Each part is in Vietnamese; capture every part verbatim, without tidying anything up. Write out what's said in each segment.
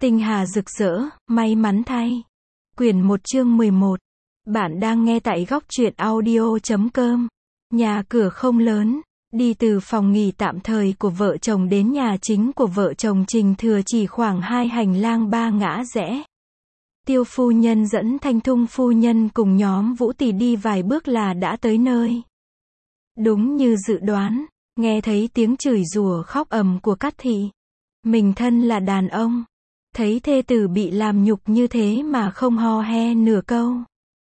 Tinh hà rực rỡ, may mắn thay. Quyển một chương mười một. Bạn đang nghe tại góc truyện audio chấm com. Nhà cửa không lớn, đi từ phòng nghỉ tạm thời của vợ chồng đến nhà chính của vợ chồng Trình Thừa chỉ khoảng hai hành lang ba ngã rẽ. Tiêu phu nhân dẫn Thanh Thung phu nhân cùng nhóm Vũ Tỷ đi vài bước là đã tới nơi. Đúng như dự đoán, nghe thấy tiếng chửi rủa khóc ầm của Cát Thị. Mình thân là đàn ông, thấy thê tử bị làm nhục như thế mà không ho he nửa câu.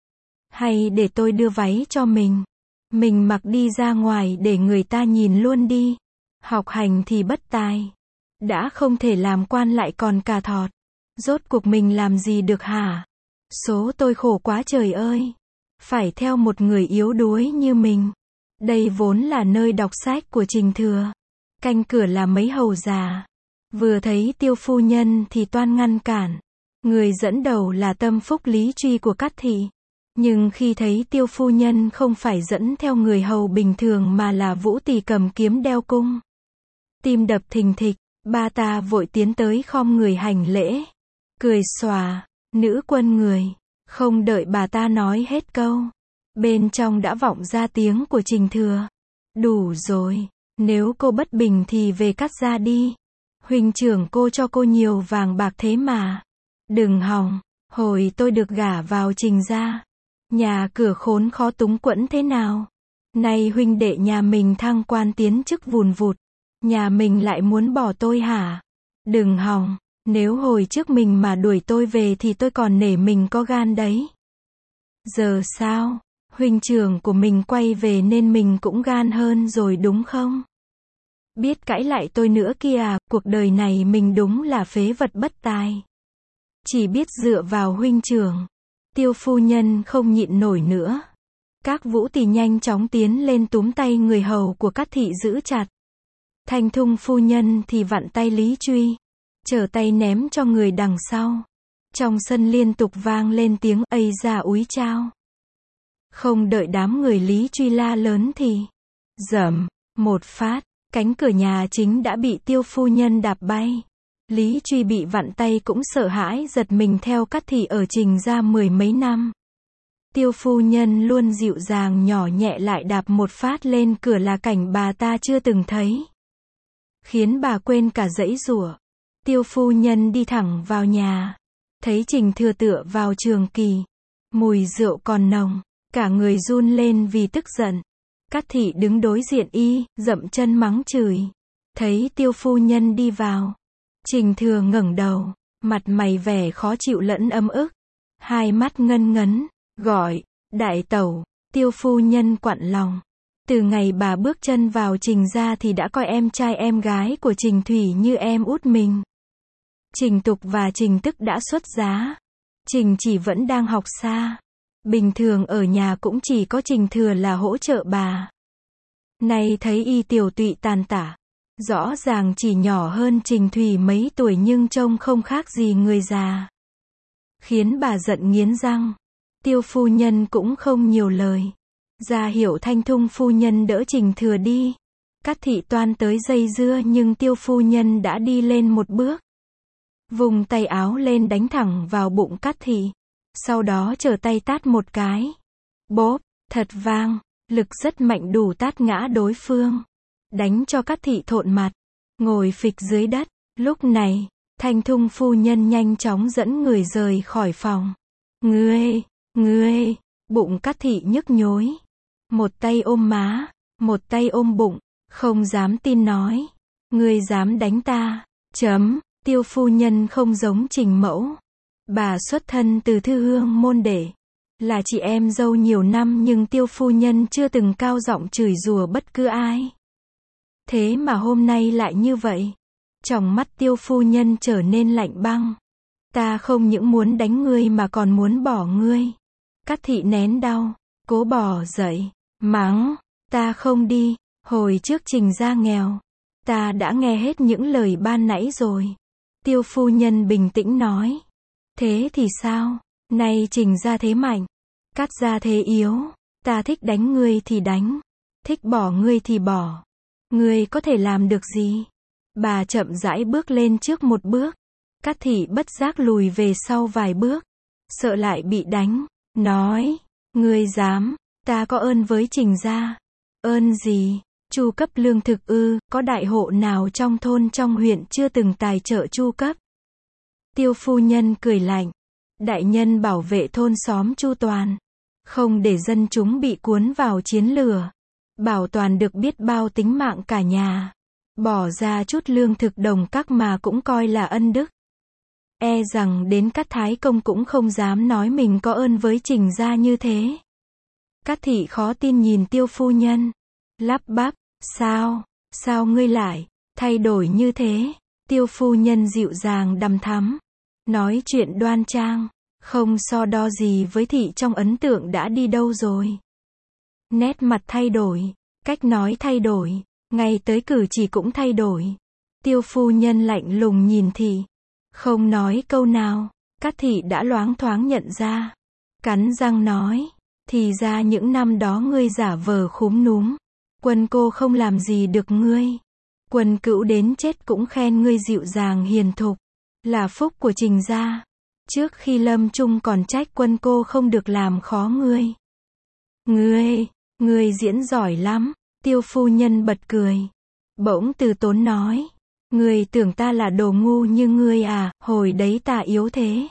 Hay để tôi đưa váy cho mình. Mình mặc đi ra ngoài để người ta nhìn luôn đi. Học hành thì bất tài. Đã không thể làm quan lại còn cà thọt. Rốt cuộc mình làm gì được hả? Số tôi khổ quá trời ơi. Phải theo một người yếu đuối như mình. Đây vốn là nơi đọc sách của Trình Thừa. Canh cửa là mấy hầu già. Vừa thấy Tiêu phu nhân thì toan ngăn cản. Người dẫn đầu là Tâm Phúc Lý Truy của Cát Thị. Nhưng khi thấy Tiêu phu nhân không phải dẫn theo người hầu bình thường mà là Vũ Tỷ cầm kiếm đeo cung. Tim đập thình thịch, ba ta vội tiến tới khom người hành lễ. Cười xòa, nữ quân người. Không đợi bà ta nói hết câu. Bên trong đã vọng ra tiếng của Trình Thừa. Đủ rồi, nếu cô bất bình thì về cắt ra đi. Huynh trưởng cô cho cô nhiều vàng bạc thế mà. Đừng hòng, hồi tôi được gả vào Trình gia. Nhà cửa khốn khó túng quẫn thế nào. Nay huynh đệ nhà mình thăng quan tiến chức vùn vụt. Nhà mình lại muốn bỏ tôi hả? Đừng hòng, nếu hồi trước mình mà đuổi tôi về thì tôi còn nể mình có gan đấy. Giờ sao? Huynh trưởng của mình quay về nên mình cũng gan hơn rồi đúng không? Biết cãi lại tôi nữa kìa, cuộc đời này mình đúng là phế vật bất tài. Chỉ biết dựa vào huynh trưởng. Tiêu phu nhân không nhịn nổi nữa. Các Vũ Tỷ nhanh chóng tiến lên túm tay người hầu của Cát Thị giữ chặt. Thanh Thung phu nhân thì vặn tay Lý Truy. Trở tay ném cho người đằng sau. Trong sân liên tục vang lên tiếng ây da úi chao. Không đợi đám người Lý Truy la lớn thì dầm, một phát. Cánh cửa nhà chính đã bị Tiêu phu nhân đạp bay. Lý Truy bị vặn tay cũng sợ hãi giật mình theo Cát Thị ở Trình gia mười mấy năm. Tiêu phu nhân luôn dịu dàng nhỏ nhẹ lại đạp một phát lên cửa là cảnh bà ta chưa từng thấy. Khiến bà quên cả giãy giụa. Tiêu phu nhân đi thẳng vào nhà. Thấy Trình Thừa tựa vào trường kỳ. Mùi rượu còn nồng. Cả người run lên vì tức giận. Cát Thị đứng đối diện y, dậm chân mắng chửi. Thấy Tiêu phu nhân đi vào. Trình Thừa ngẩng đầu, mặt mày vẻ khó chịu lẫn ấm ức. Hai mắt ngân ngấn, gọi, đại tẩu. Tiêu phu nhân quặn lòng. Từ ngày bà bước chân vào Trình gia thì đã coi em trai em gái của Trình Thủy như em út mình. Trình Tục và Trình Tức đã xuất giá. Trình Chỉ vẫn đang học xa. Bình thường ở nhà cũng chỉ có Trình Thừa là hỗ trợ bà. Nay thấy y tiểu tụy tàn tả. Rõ ràng chỉ nhỏ hơn Trình Thủy mấy tuổi nhưng trông không khác gì người già. Khiến bà giận nghiến răng. Tiêu phu nhân cũng không nhiều lời. Ra hiệu Thanh Thung phu nhân đỡ Trình Thừa đi. Cát Thị toan tới dây dưa nhưng Tiêu phu nhân đã đi lên một bước. Vùng tay áo lên đánh thẳng vào bụng Cát Thị. Sau đó trở tay tát một cái. Bốp, thật vang, lực rất mạnh đủ tát ngã đối phương. Đánh cho Cát Thị thộn mặt, ngồi phịch dưới đất. Lúc này, Thanh Thung phu nhân nhanh chóng dẫn người rời khỏi phòng. Ngươi, ngươi, bụng Cát Thị nhức nhối. Một tay ôm má, một tay ôm bụng, không dám tin nói. Ngươi dám đánh ta, chấm, Tiêu phu nhân không giống Trình mẫu. Bà xuất thân từ thư hương môn đệ. Là chị em dâu nhiều năm nhưng Tiêu phu nhân chưa từng cao giọng chửi rủa bất cứ ai. Thế mà hôm nay lại như vậy. Trong mắt Tiêu phu nhân trở nên lạnh băng. Ta không những muốn đánh ngươi mà còn muốn bỏ ngươi. Cát Thị nén đau, cố bỏ dậy, mắng, ta không đi, hồi trước Trình gia nghèo. Ta đã nghe hết những lời ban nãy rồi. Tiêu phu nhân bình tĩnh nói. Thế thì sao? Nay Trình gia thế mạnh, Cát gia thế yếu. Ta thích đánh ngươi thì đánh, thích bỏ ngươi thì bỏ. Ngươi có thể làm được gì? Bà chậm rãi bước lên trước một bước. Cát thị bất giác lùi về sau vài bước, sợ lại bị đánh, nói, ngươi dám, ta có ơn với Trình gia. Ơn gì? Chu cấp lương thực ư? Có đại hộ nào trong thôn trong huyện chưa từng tài trợ chu cấp? Tiêu phu nhân cười lạnh, đại nhân bảo vệ thôn xóm chu toàn, không để dân chúng bị cuốn vào chiến lửa, bảo toàn được biết bao tính mạng cả nhà, bỏ ra chút lương thực đồng các mà cũng coi là ân đức. E rằng đến Cát Thái Công cũng không dám nói mình có ơn với Trình gia như thế. Cát thị khó tin nhìn Tiêu phu nhân, lắp bắp, sao, sao ngươi lại thay đổi như thế? Tiêu phu nhân dịu dàng đằm thắm, nói chuyện đoan trang, không so đo gì với thị trong ấn tượng đã đi đâu rồi. Nét mặt thay đổi, cách nói thay đổi, ngay tới cử chỉ cũng thay đổi. Tiêu phu nhân lạnh lùng nhìn thị, không nói câu nào. Cát thị đã loáng thoáng nhận ra, cắn răng nói, thì ra những năm đó ngươi giả vờ khúm núm, Quân cô không làm gì được ngươi. Quân Cữu đến chết cũng khen ngươi dịu dàng hiền thục, là phúc của Trình gia. Trước khi lâm chung còn trách Quân cô không được làm khó ngươi. Ngươi, ngươi diễn giỏi lắm. Tiêu phu nhân bật cười. Bỗng Từ Tốn nói, ngươi tưởng ta là đồ ngu như ngươi à, hồi đấy ta yếu thế.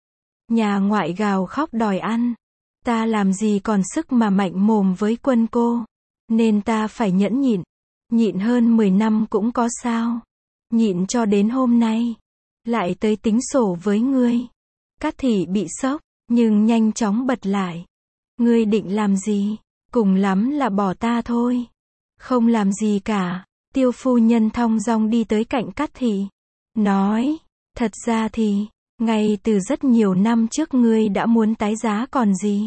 Nhà ngoại gào khóc đòi ăn, ta làm gì còn sức mà mạnh mồm với Quân cô, nên ta phải nhẫn nhịn. Nhịn hơn mười năm cũng có sao. Nhịn cho đến hôm nay, lại tới tính sổ với ngươi. Cát thị bị sốc, nhưng nhanh chóng bật lại. Ngươi định làm gì? Cùng lắm là bỏ ta thôi. Không làm gì cả. Tiêu phu nhân thong dong đi tới cạnh Cát thị, nói, thật ra thì, ngay từ rất nhiều năm trước ngươi đã muốn tái giá còn gì.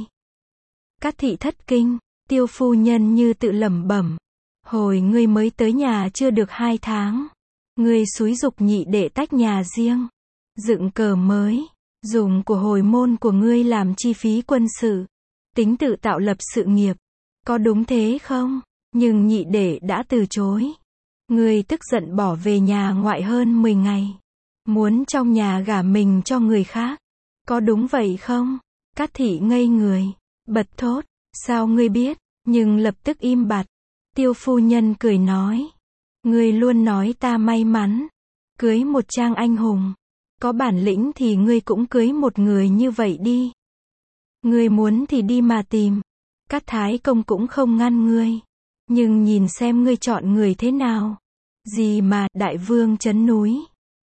Cát thị thất kinh, Tiêu phu nhân như tự lẩm bẩm. Hồi ngươi mới tới nhà chưa được hai tháng, ngươi xúi giục nhị đệ tách nhà riêng, dựng cờ mới, dùng của hồi môn của ngươi làm chi phí quân sự, tính tự tạo lập sự nghiệp. Có đúng thế không? Nhưng nhị đệ đã từ chối. Ngươi tức giận bỏ về nhà ngoại hơn mười ngày, muốn trong nhà gả mình cho người khác. Có đúng vậy không? Cát thị ngây người, bật thốt, sao ngươi biết? Nhưng lập tức im bặt. Tiêu phu nhân cười nói, ngươi luôn nói ta may mắn, cưới một trang anh hùng. Có bản lĩnh thì ngươi cũng cưới một người như vậy đi. Ngươi muốn thì đi mà tìm. Cát Thái Công cũng không ngăn ngươi. Nhưng nhìn xem ngươi chọn người thế nào. Gì mà đại vương trấn núi.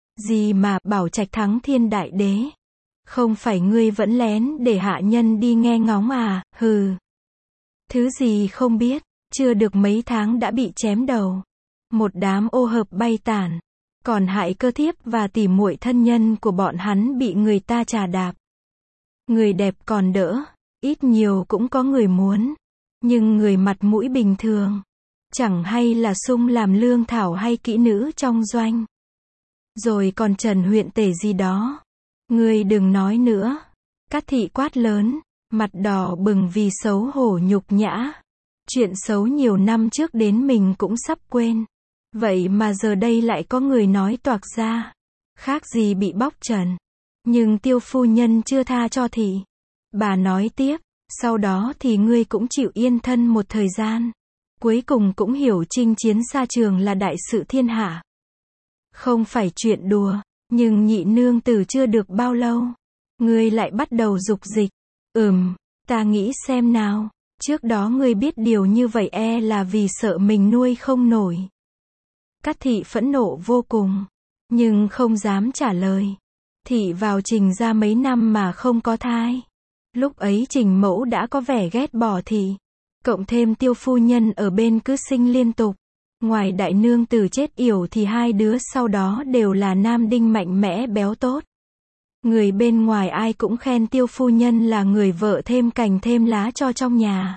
Gì mà bảo trạch thắng thiên đại đế. Không phải ngươi vẫn lén để hạ nhân đi nghe ngóng à, hừ. Thứ gì không biết. Chưa được mấy tháng đã bị chém đầu. Một đám ô hợp bay tản. Còn hại cơ thiếp và tỉ muội thân nhân của bọn hắn bị người ta trà đạp. Người đẹp còn đỡ, ít nhiều cũng có người muốn. Nhưng người mặt mũi bình thường, chẳng hay là sung làm lương thảo hay kỹ nữ trong doanh. Rồi còn Trần huyện tể gì đó. Ngươi đừng nói nữa. Cát thị quát lớn, mặt đỏ bừng vì xấu hổ nhục nhã. Chuyện xấu nhiều năm trước đến mình cũng sắp quên. Vậy mà giờ đây lại có người nói toạc ra. Khác gì bị bóc trần. Nhưng tiêu phu nhân chưa tha cho thị. Bà nói tiếp, sau đó thì ngươi cũng chịu yên thân một thời gian. Cuối cùng cũng hiểu chinh chiến xa trường là đại sự thiên hạ. Không phải chuyện đùa, nhưng nhị nương tử chưa được bao lâu. Ngươi lại bắt đầu dục dịch. Ừm, ta nghĩ xem nào. Trước đó ngươi biết điều như vậy e là vì sợ mình nuôi không nổi. Cát thị phẫn nộ vô cùng, nhưng không dám trả lời. Thị vào Trình ra mấy năm mà không có thai. Lúc ấy Trình mẫu đã có vẻ ghét bỏ thị. Cộng thêm tiêu phu nhân ở bên cứ sinh liên tục. Ngoài đại nương tử chết yểu thì hai đứa sau đó đều là nam đinh mạnh mẽ béo tốt. Người bên ngoài ai cũng khen tiêu phu nhân là người vợ thêm cành thêm lá cho trong nhà.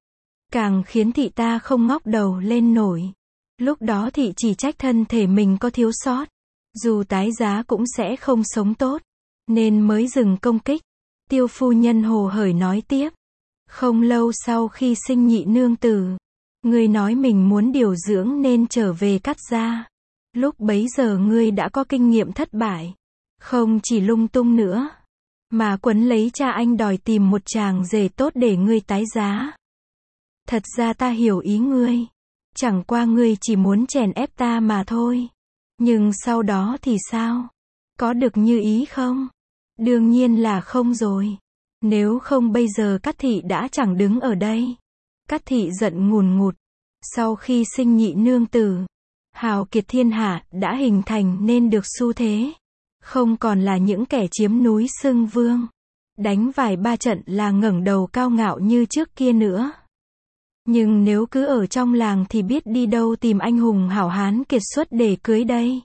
Càng khiến thị ta không ngóc đầu lên nổi. Lúc đó thị chỉ trách thân thể mình có thiếu sót. Dù tái giá cũng sẽ không sống tốt. Nên mới dừng công kích. Tiêu phu nhân hồ hởi nói tiếp. Không lâu sau khi sinh nhị nương tử, ngươi nói mình muốn điều dưỡng nên trở về Cát gia. Lúc bấy giờ ngươi đã có kinh nghiệm thất bại. Không chỉ lung tung nữa, mà quấn lấy cha anh đòi tìm một chàng rể tốt để ngươi tái giá. Thật ra ta hiểu ý ngươi. Chẳng qua ngươi chỉ muốn chèn ép ta mà thôi. Nhưng sau đó thì sao? Có được như ý không? Đương nhiên là không rồi. Nếu không bây giờ Cát Thị đã chẳng đứng ở đây. Cát Thị giận ngùn ngụt. Sau khi sinh nhị nương tử, hào kiệt thiên hạ đã hình thành nên được xu thế. Không còn là những kẻ chiếm núi xưng vương. Đánh vài ba trận là ngẩng đầu cao ngạo như trước kia nữa. Nhưng nếu cứ ở trong làng thì biết đi đâu tìm anh hùng hảo hán kiệt xuất để cưới đây.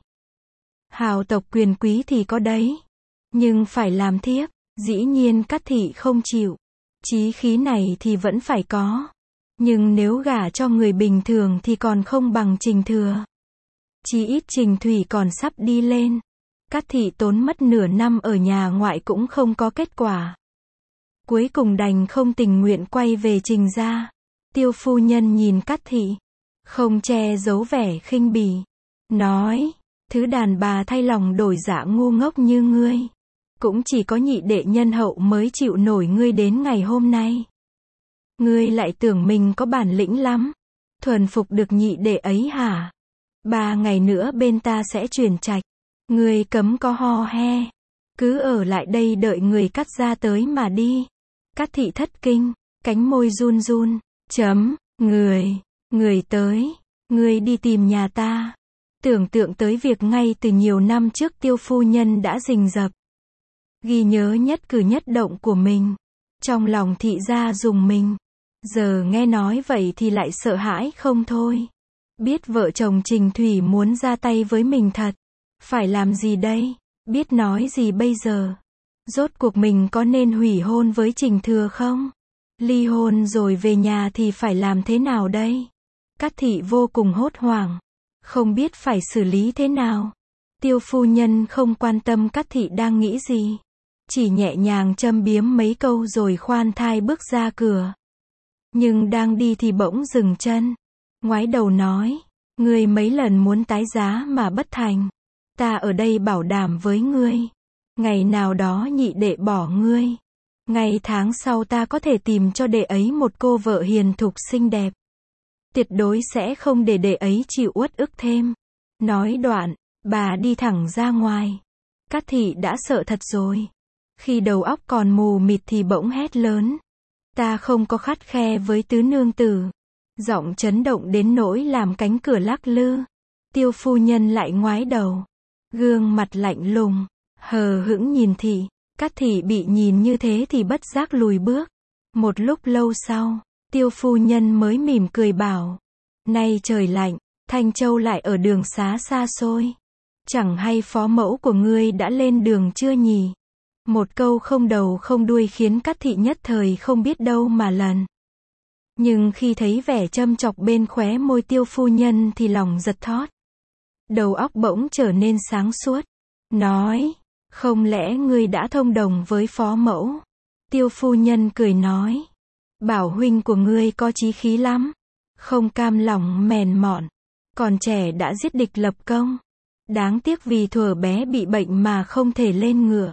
Hào tộc quyền quý thì có đấy. Nhưng phải làm thiếp, dĩ nhiên Cát Thị không chịu. Chí khí này thì vẫn phải có. Nhưng nếu gả cho người bình thường thì còn không bằng Trình Thừa. Chí ít Trình Thủy còn sắp đi lên. Cát Thị tốn mất nửa năm ở nhà ngoại cũng không có kết quả. Cuối cùng đành không tình nguyện quay về Trình gia. Tiêu phu nhân nhìn Cát Thị, không che giấu vẻ khinh bỉ, nói, thứ đàn bà thay lòng đổi dạ ngu ngốc như ngươi, cũng chỉ có nhị đệ nhân hậu mới chịu nổi ngươi đến ngày hôm nay. Ngươi lại tưởng mình có bản lĩnh lắm, thuần phục được nhị đệ ấy hả? Ba ngày nữa bên ta sẽ chuyển trạch, ngươi cấm có ho he, cứ ở lại đây đợi người Cát gia tới mà đi. Cát Thị thất kinh, cánh môi run run. Chấm, người, người tới, người đi tìm nhà ta. Tưởng tượng tới việc ngay từ nhiều năm trước Tiêu phu nhân đã rình rập. Ghi nhớ nhất cử nhất động của mình. Trong lòng Thị gia rùng mình. Giờ nghe nói vậy thì lại sợ hãi không thôi. Biết vợ chồng Trình Thủy muốn ra tay với mình thật. Phải làm gì đây? Biết nói gì bây giờ? Rốt cuộc mình có nên hủy hôn với Trình Thừa không? Ly hôn rồi về nhà thì phải làm thế nào đây? Cát Thị vô cùng hốt hoảng, không biết phải xử lý thế nào. Tiêu phu nhân không quan tâm Cát Thị đang nghĩ gì, chỉ nhẹ nhàng châm biếm mấy câu rồi khoan thai bước ra cửa. Nhưng đang đi thì bỗng dừng chân, ngoái đầu nói, ngươi mấy lần muốn tái giá mà bất thành. Ta ở đây bảo đảm với ngươi, ngày nào đó nhị đệ bỏ ngươi. Ngày tháng sau ta có thể tìm cho đệ ấy một cô vợ hiền thục xinh đẹp. Tuyệt đối sẽ không để đệ ấy chịu uất ức thêm. Nói đoạn, bà đi thẳng ra ngoài. Cát Thị đã sợ thật rồi. Khi đầu óc còn mù mịt thì bỗng hét lớn. Ta không có khắt khe với tứ nương tử. Giọng chấn động đến nỗi làm cánh cửa lắc lư. Tiêu phu nhân lại ngoái đầu. Gương mặt lạnh lùng, hờ hững nhìn Thị. Cát Thị bị nhìn như thế thì bất giác lùi bước. Một lúc lâu sau, Tiêu phu nhân mới mỉm cười bảo. Nay trời lạnh, Thanh Châu lại ở đường xá xa xôi. Chẳng hay phó mẫu của ngươi đã lên đường chưa nhỉ? Một câu không đầu không đuôi khiến Cát Thị nhất thời không biết đâu mà lần. Nhưng khi thấy vẻ châm chọc bên khóe môi Tiêu phu nhân thì lòng giật thót. Đầu óc bỗng trở nên sáng suốt. Nói. Không lẽ ngươi đã thông đồng với phó mẫu? Tiêu phu nhân cười nói. Bảo huynh của ngươi có chí khí lắm. Không cam lòng mèn mọn. Còn trẻ đã giết địch lập công. Đáng tiếc vì thuở bé bị bệnh mà không thể lên ngựa.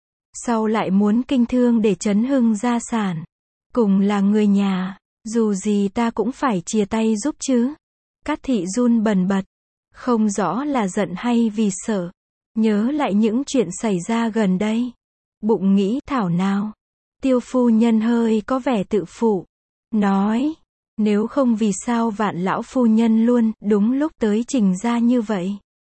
Sau lại muốn kinh thương để trấn hưng gia sản. Cùng là người nhà. Dù gì ta cũng phải chia tay giúp chứ. Cát Thị run bần bật. Không rõ là giận hay vì sợ. Nhớ lại những chuyện xảy ra gần đây. Bụng nghĩ thảo nào. Tiêu phu nhân hơi có vẻ tự phụ. Nói. Nếu không vì sao Vạn lão phu nhân luôn đúng lúc tới Trình gia như vậy.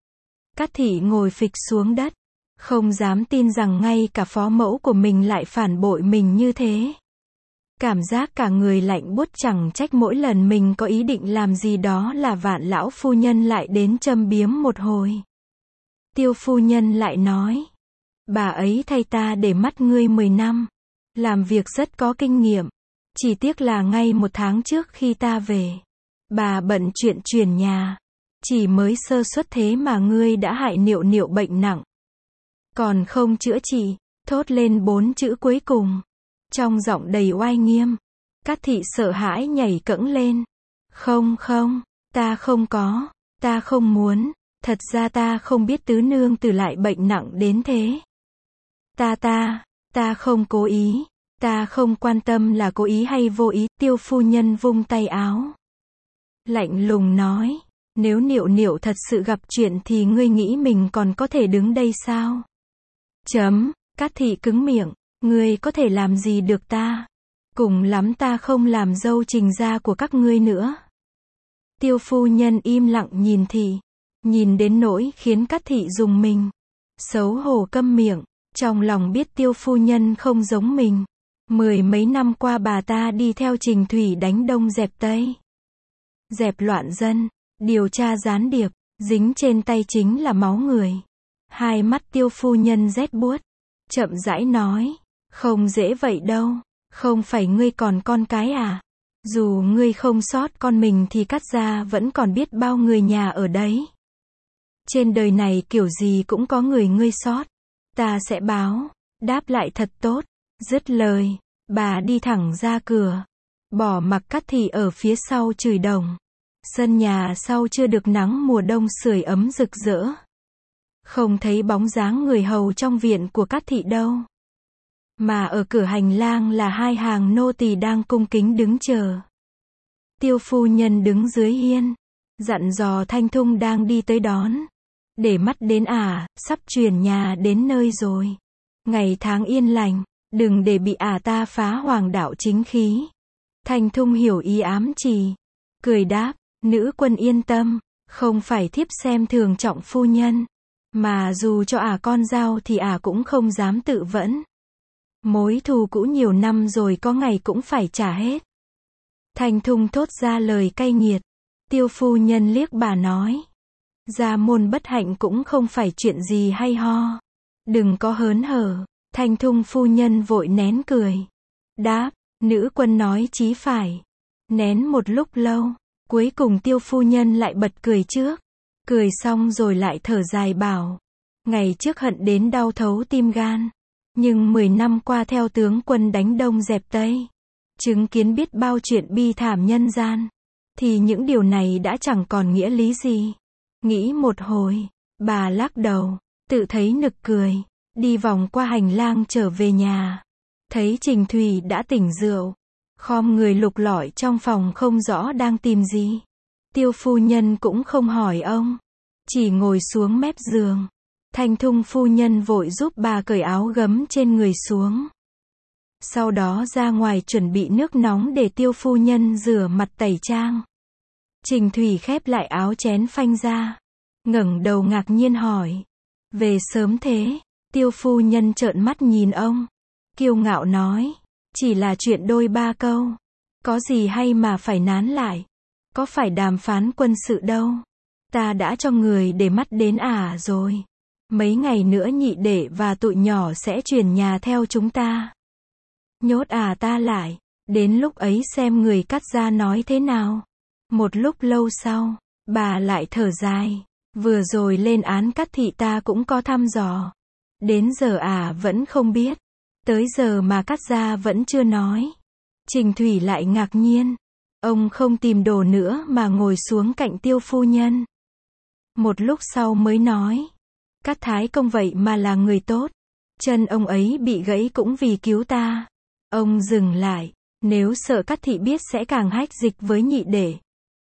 Cát Thị ngồi phịch xuống đất. Không dám tin rằng ngay cả phó mẫu của mình lại phản bội mình như thế. Cảm giác cả người lạnh buốt, chẳng trách mỗi lần mình có ý định làm gì đó là Vạn lão phu nhân lại đến châm biếm một hồi. Tiêu phu nhân lại nói. Bà ấy thay ta để mắt ngươi mười năm. Làm việc rất có kinh nghiệm. Chỉ tiếc là ngay một tháng trước khi ta về. Bà bận chuyện chuyển nhà. Chỉ mới sơ suất thế mà ngươi đã hại Niệu Niệu bệnh nặng. Còn không chữa trị. Thốt lên bốn chữ cuối cùng. Trong giọng đầy oai nghiêm. Cát Thị sợ hãi nhảy cẫng lên. Không không, ta không có. Ta không muốn. Thật ra ta không biết tứ nương tử lại bệnh nặng đến thế. Ta ta, ta không cố ý, ta không quan tâm là cố ý hay vô ý, Tiêu phu nhân vung tay áo. Lạnh lùng nói, nếu Niệu Niệu thật sự gặp chuyện thì ngươi nghĩ mình còn có thể đứng đây sao? Chấm, Cát thị cứng miệng, ngươi có thể làm gì được ta? Cùng lắm ta không làm dâu Trình gia của các ngươi nữa. Tiêu phu nhân im lặng nhìn thị, nhìn đến nỗi khiến Cát thị rùng mình. Xấu hổ câm miệng, trong lòng biết Tiêu phu nhân không giống mình. Mười mấy năm qua bà ta đi theo Trình Thủy đánh Đông dẹp Tây. Dẹp loạn dân, điều tra gián điệp, dính trên tay chính là máu người. Hai mắt Tiêu phu nhân rét buốt, chậm rãi nói, không dễ vậy đâu, không phải ngươi còn con cái à? Dù ngươi không sót con mình thì Cát gia vẫn còn biết bao người nhà ở đấy. Trên đời này kiểu gì cũng có người ngươi sót, ta sẽ báo, đáp lại thật tốt. Dứt lời, bà đi thẳng ra cửa, bỏ mặc Cát thị ở phía sau chửi đồng. Sân nhà sau chưa được nắng mùa đông sưởi ấm rực rỡ. Không thấy bóng dáng người hầu trong viện của Cát thị đâu. Mà ở cửa hành lang là hai hàng nô tỳ đang cung kính đứng chờ. Tiêu phu nhân đứng dưới hiên, dặn dò Thanh Thung đang đi tới đón. Để mắt đến ả, à, sắp chuyển nhà đến nơi rồi. Ngày tháng yên lành, đừng để bị ả à ta phá hoàng đạo chính khí. Thanh Thung hiểu ý ám chỉ, cười đáp, nữ quân yên tâm, không phải thiếp xem thường trọng phu nhân. Mà dù cho ả à con dao thì ả à cũng không dám tự vẫn. Mối thù cũ nhiều năm rồi có ngày cũng phải trả hết. Thanh Thung thốt ra lời cay nghiệt. Tiêu phu nhân liếc bà nói, gia môn bất hạnh cũng không phải chuyện gì hay ho. Đừng có hớn hở. Thanh Thung phu nhân vội nén cười. Đáp, nữ quân nói chí phải. Nén một lúc lâu, cuối cùng Tiêu phu nhân lại bật cười trước. Cười xong rồi lại thở dài bảo, ngày trước hận đến đau thấu tim gan. Nhưng mười năm qua theo tướng quân đánh Đông dẹp Tây, chứng kiến biết bao chuyện bi thảm nhân gian, thì những điều này đã chẳng còn nghĩa lý gì. Nghĩ một hồi, bà lắc đầu, tự thấy nực cười, đi vòng qua hành lang trở về nhà. Thấy Trình Thủy đã tỉnh rượu, khom người lục lọi trong phòng không rõ đang tìm gì. Tiêu phu nhân cũng không hỏi ông, chỉ ngồi xuống mép giường. Thanh Thung phu nhân vội giúp bà cởi áo gấm trên người xuống. Sau đó ra ngoài chuẩn bị nước nóng để Tiêu phu nhân rửa mặt tẩy trang. Trình Thủy khép lại áo chén phanh ra, ngẩng đầu ngạc nhiên hỏi, về sớm thế? Tiêu phu nhân trợn mắt nhìn ông, kiêu ngạo nói, chỉ là chuyện đôi ba câu, có gì hay mà phải nán lại, có phải đàm phán quân sự đâu, ta đã cho người để mắt đến ả rồi. Mấy ngày nữa nhị đệ và tụi nhỏ sẽ chuyển nhà theo chúng ta. Nhốt ả ta lại, đến lúc ấy xem người Cát gia nói thế nào. Một lúc lâu sau, bà lại thở dài, vừa rồi lên án Cát thị ta cũng có thăm dò. Đến giờ ả vẫn không biết, tới giờ mà Cát gia vẫn chưa nói. Trình Thủy lại ngạc nhiên, ông không tìm đồ nữa mà ngồi xuống cạnh Tiêu phu nhân. Một lúc sau mới nói, Cát thái công vậy mà là người tốt, chân ông ấy bị gãy cũng vì cứu ta. Ông dừng lại, nếu sợ Cát thị biết sẽ càng hách dịch với nhị đệ,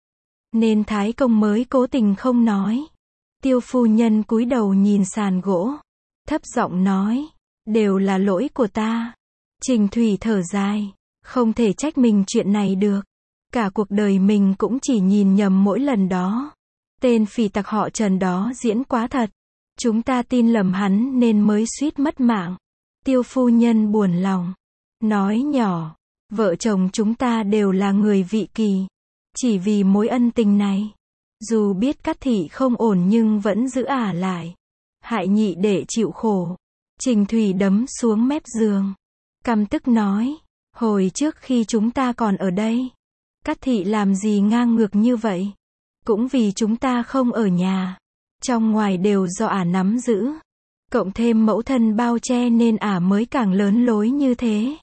nên thái công mới cố tình không nói. Tiêu phu nhân cúi đầu nhìn sàn gỗ, thấp giọng nói, đều là lỗi của ta. Trình Thủy thở dài, không thể trách mình chuyện này được. Cả cuộc đời mình cũng chỉ nhìn nhầm mỗi lần đó. Tên phỉ tặc họ Trần đó diễn quá thật. Chúng ta tin lầm hắn nên mới suýt mất mạng. Tiêu phu nhân buồn lòng, nói nhỏ, vợ chồng chúng ta đều là người vị kỳ. Chỉ vì mối ân tình này, dù biết Cát thị không ổn nhưng vẫn giữ ả lại, hại nhị đệ chịu khổ. Trình Thủy đấm xuống mép giường, căm tức nói, hồi trước khi chúng ta còn ở đây, Cát thị làm gì ngang ngược như vậy? Cũng vì chúng ta không ở nhà, trong ngoài đều do ả nắm giữ, cộng thêm mẫu thân bao che nên ả mới càng lớn lối như thế.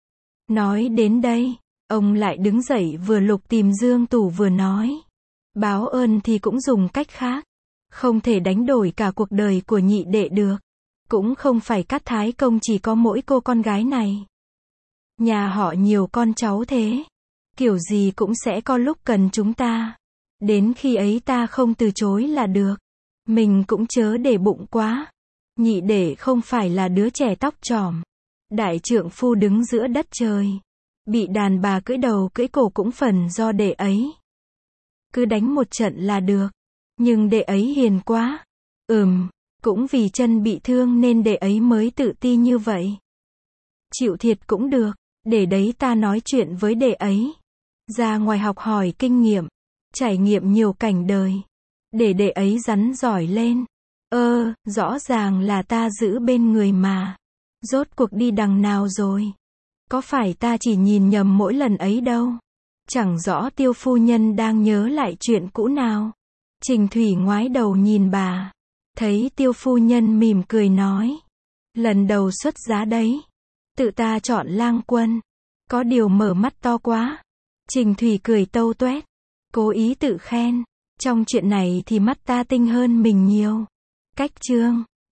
Nói đến đây, ông lại đứng dậy vừa lục tìm dương tủ vừa nói, báo ơn thì cũng dùng cách khác, Không thể đánh đổi cả cuộc đời của nhị đệ được. Cũng không phải Cát Thái Công chỉ có mỗi cô con gái này. Nhà họ nhiều con cháu thế. Kiểu gì cũng sẽ có lúc cần chúng ta. Đến khi ấy ta không từ chối là được. Mình cũng chớ để bụng quá. Nhị đệ không phải là đứa trẻ tóc trỏm. Đại trượng phu đứng giữa đất trời. Bị đàn bà cưỡi đầu cưỡi cổ cũng phần do đệ ấy. Cứ đánh một trận là được. Nhưng đệ ấy hiền quá. Ừm, cũng vì chân bị thương nên đệ ấy mới tự ti như vậy. Chịu thiệt cũng được. Để đấy ta nói chuyện với đệ ấy. Ra ngoài học hỏi kinh nghiệm. Trải nghiệm nhiều cảnh đời. Để đệ ấy rắn giỏi lên. Ơ, rõ ràng là ta giữ bên người mà. Rốt cuộc đi đằng nào rồi? Có phải ta chỉ nhìn nhầm mỗi lần ấy đâu? Chẳng rõ Tiêu phu nhân đang nhớ lại chuyện cũ nào. Trình Thủy ngoái đầu nhìn bà. Thấy Tiêu phu nhân mỉm cười nói. Lần đầu xuất giá đấy. Tự ta chọn lang quân. Có điều mở mắt to quá. Trình Thủy cười tâu tuét. Cố ý tự khen. Trong chuyện này thì mắt ta tinh hơn mình nhiều. Cách chương